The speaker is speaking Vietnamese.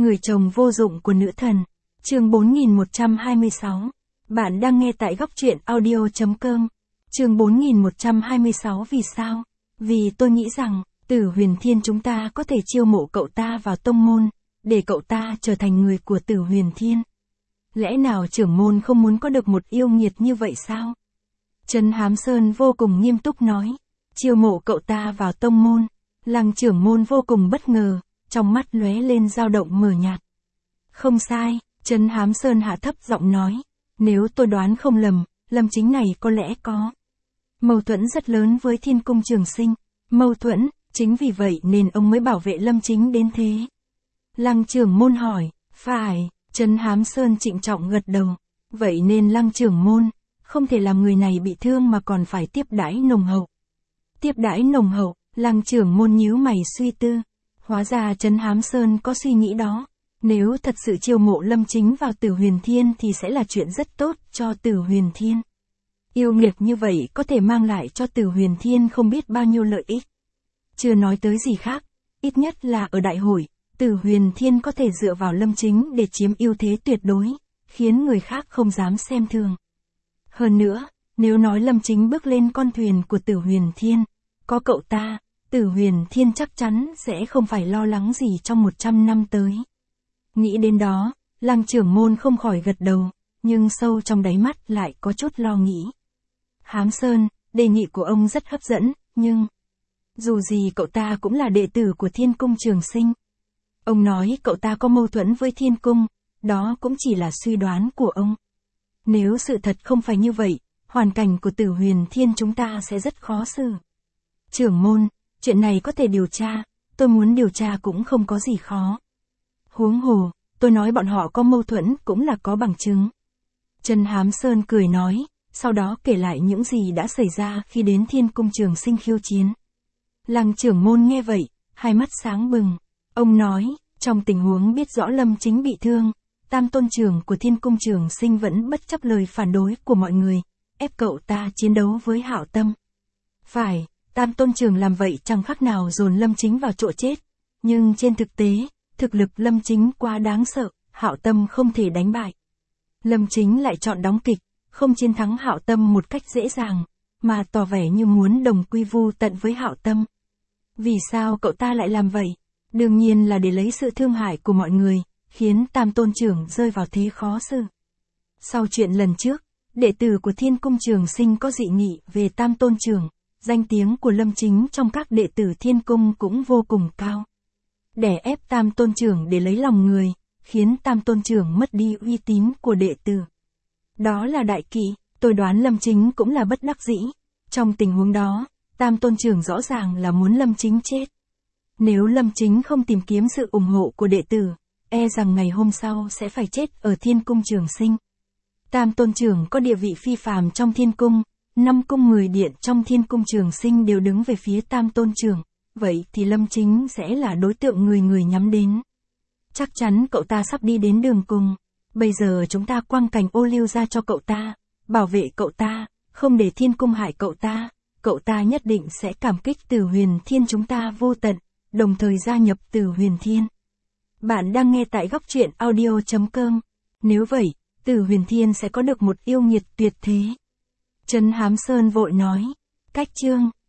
Người chồng vô dụng của nữ thần. Chương 4126. Bạn đang nghe tại góc truyện audio.com. Chương 4126. Vì sao? Vì tôi nghĩ rằng, Tử Huyền Thiên chúng ta có thể chiêu mộ cậu ta vào tông môn, để cậu ta trở thành người của Tử Huyền Thiên. Lẽ nào trưởng môn không muốn có được một yêu nghiệt như vậy sao? Trấn Hám Sơn vô cùng nghiêm túc nói. Chiêu mộ cậu ta vào tông môn. Lăng trưởng môn vô cùng bất ngờ, trong mắt lóe lên dao động mờ nhạt. Không sai, Trấn Hám Sơn hạ thấp giọng nói. Nếu tôi đoán không lầm, Lâm Chính này có lẽ có mâu thuẫn rất lớn với Thiên Cung Trường Sinh. Mâu thuẫn, chính vì vậy nên ông mới bảo vệ Lâm Chính đến thế. Lăng trưởng môn hỏi. Phải, Trấn Hám Sơn trịnh trọng gật đầu. Vậy nên Lăng trưởng môn không thể làm người này bị thương mà còn phải tiếp đãi nồng hậu. Tiếp đãi nồng hậu, Lăng trưởng môn nhíu mày suy tư. Hóa ra Trấn Hám Sơn có suy nghĩ đó. Nếu thật sự chiêu mộ Lâm Chính vào Tử Huyền Thiên thì sẽ là chuyện rất tốt cho Tử Huyền Thiên. Yêu nghiệt như vậy có thể mang lại cho Tử Huyền Thiên không biết bao nhiêu lợi ích. Chưa nói tới gì khác, ít nhất là ở đại hội, Tử Huyền Thiên có thể dựa vào Lâm Chính để chiếm ưu thế tuyệt đối, khiến người khác không dám xem thường. Hơn nữa, nếu nói Lâm Chính bước lên con thuyền của Tử Huyền Thiên, có cậu ta, Tử Huyền Thiên chắc chắn sẽ không phải lo lắng gì trong 100 năm tới. Nghĩ đến đó, Lăng trưởng môn không khỏi gật đầu, nhưng sâu trong đáy mắt lại có chút lo nghĩ. Hám Sơn, đề nghị của ông rất hấp dẫn, nhưng dù gì cậu ta cũng là đệ tử của Thiên Cung Trường Sinh. Ông nói cậu ta có mâu thuẫn với Thiên Cung, đó cũng chỉ là suy đoán của ông. Nếu sự thật không phải như vậy, hoàn cảnh của Tử Huyền Thiên chúng ta sẽ rất khó xử. Trưởng môn, chuyện này có thể điều tra, tôi muốn điều tra cũng không có gì khó. Huống hồ, tôi nói bọn họ có mâu thuẫn cũng là có bằng chứng. Trấn Hám Sơn cười nói, sau đó kể lại những gì đã xảy ra khi đến Thiên Cung Trường Sinh khiêu chiến. Lăng trưởng môn nghe vậy, hai mắt sáng bừng. Ông nói, trong tình huống biết rõ Lâm Chính bị thương, Tam tôn trưởng của Thiên Cung Trường Sinh vẫn bất chấp lời phản đối của mọi người, ép cậu ta chiến đấu với Hạo Tâm. Phải, Tam tôn trưởng làm vậy chẳng khác nào dồn Lâm Chính vào chỗ chết. Nhưng trên thực tế, thực lực Lâm Chính quá đáng sợ, Hạo Tâm không thể đánh bại. Lâm Chính lại chọn đóng kịch, không chiến thắng Hạo Tâm một cách dễ dàng, mà tỏ vẻ như muốn đồng quy vu tận với Hạo Tâm. Vì sao cậu ta lại làm vậy? Đương nhiên là để lấy sự thương hại của mọi người, khiến Tam tôn trưởng rơi vào thế khó xử. Sau chuyện lần trước, đệ tử của Thiên Cung Trường Sinh có dị nghị về Tam tôn trưởng, danh tiếng của Lâm Chính trong các đệ tử Thiên Cung cũng vô cùng cao. Đè ép Tam tôn trưởng để lấy lòng người, khiến Tam tôn trưởng mất đi uy tín của đệ tử. Đó là đại kỵ, tôi đoán Lâm Chính cũng là bất đắc dĩ. Trong tình huống đó, Tam tôn trưởng rõ ràng là muốn Lâm Chính chết. Nếu Lâm Chính không tìm kiếm sự ủng hộ của đệ tử, e rằng ngày hôm sau sẽ phải chết ở Thiên Cung Trường Sinh. Tam tôn trưởng có địa vị phi phàm trong Thiên Cung, 5 cung 10 điện trong Thiên Cung Trường Sinh đều đứng về phía Tam tôn trưởng, vậy thì Lâm Chính sẽ là đối tượng người người nhắm đến. Chắc chắn cậu ta sắp đi đến đường cùng. Bây giờ chúng ta quăng cành ô liu ra cho cậu ta, bảo vệ cậu ta, không để Thiên Cung hại cậu ta nhất định sẽ cảm kích Tử Huyền Thiên chúng ta vô tận, đồng thời gia nhập Tử Huyền Thiên. Bạn đang nghe tại góc truyện audio.com. Nếu vậy, Tử Huyền Thiên sẽ có được một yêu nghiệt tuyệt thế. Trấn Hám Sơn vội nói. Cách chương